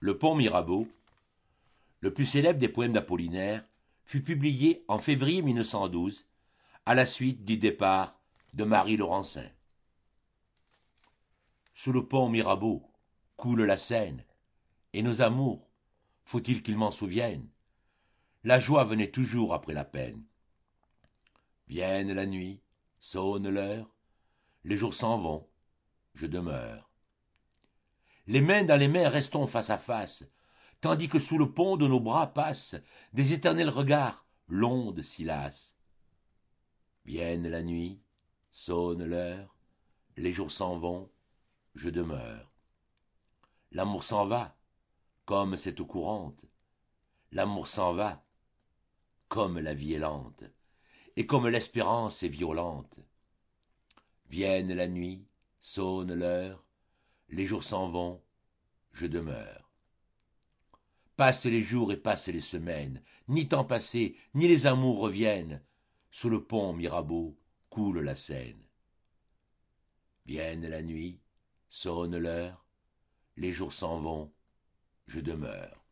Le pont Mirabeau, le plus célèbre des poèmes d'Apollinaire, fut publié en février 1912 à la suite du départ de Marie Laurencin. Sous le pont Mirabeau coule la Seine, et nos amours, faut-il qu'ils m'en souviennent, la joie venait toujours après la peine. Vienne la nuit, sonne l'heure, les jours s'en vont, je demeure. Les mains dans les mains restons face à face, tandis que sous le pont de nos bras passent des éternels regards, l'onde s'y lasse. Vienne la nuit, sonne l'heure, les jours s'en vont, je demeure. L'amour s'en va, comme cette eau courante. L'amour s'en va, comme la vie est lente, et comme l'espérance est violente. Vienne la nuit, sonne l'heure, les jours s'en vont, je demeure. Passent les jours et passent les semaines, ni temps passé, ni les amours reviennent. Sous le pont Mirabeau coule la Seine. Vienne la nuit, sonne l'heure, les jours s'en vont, je demeure.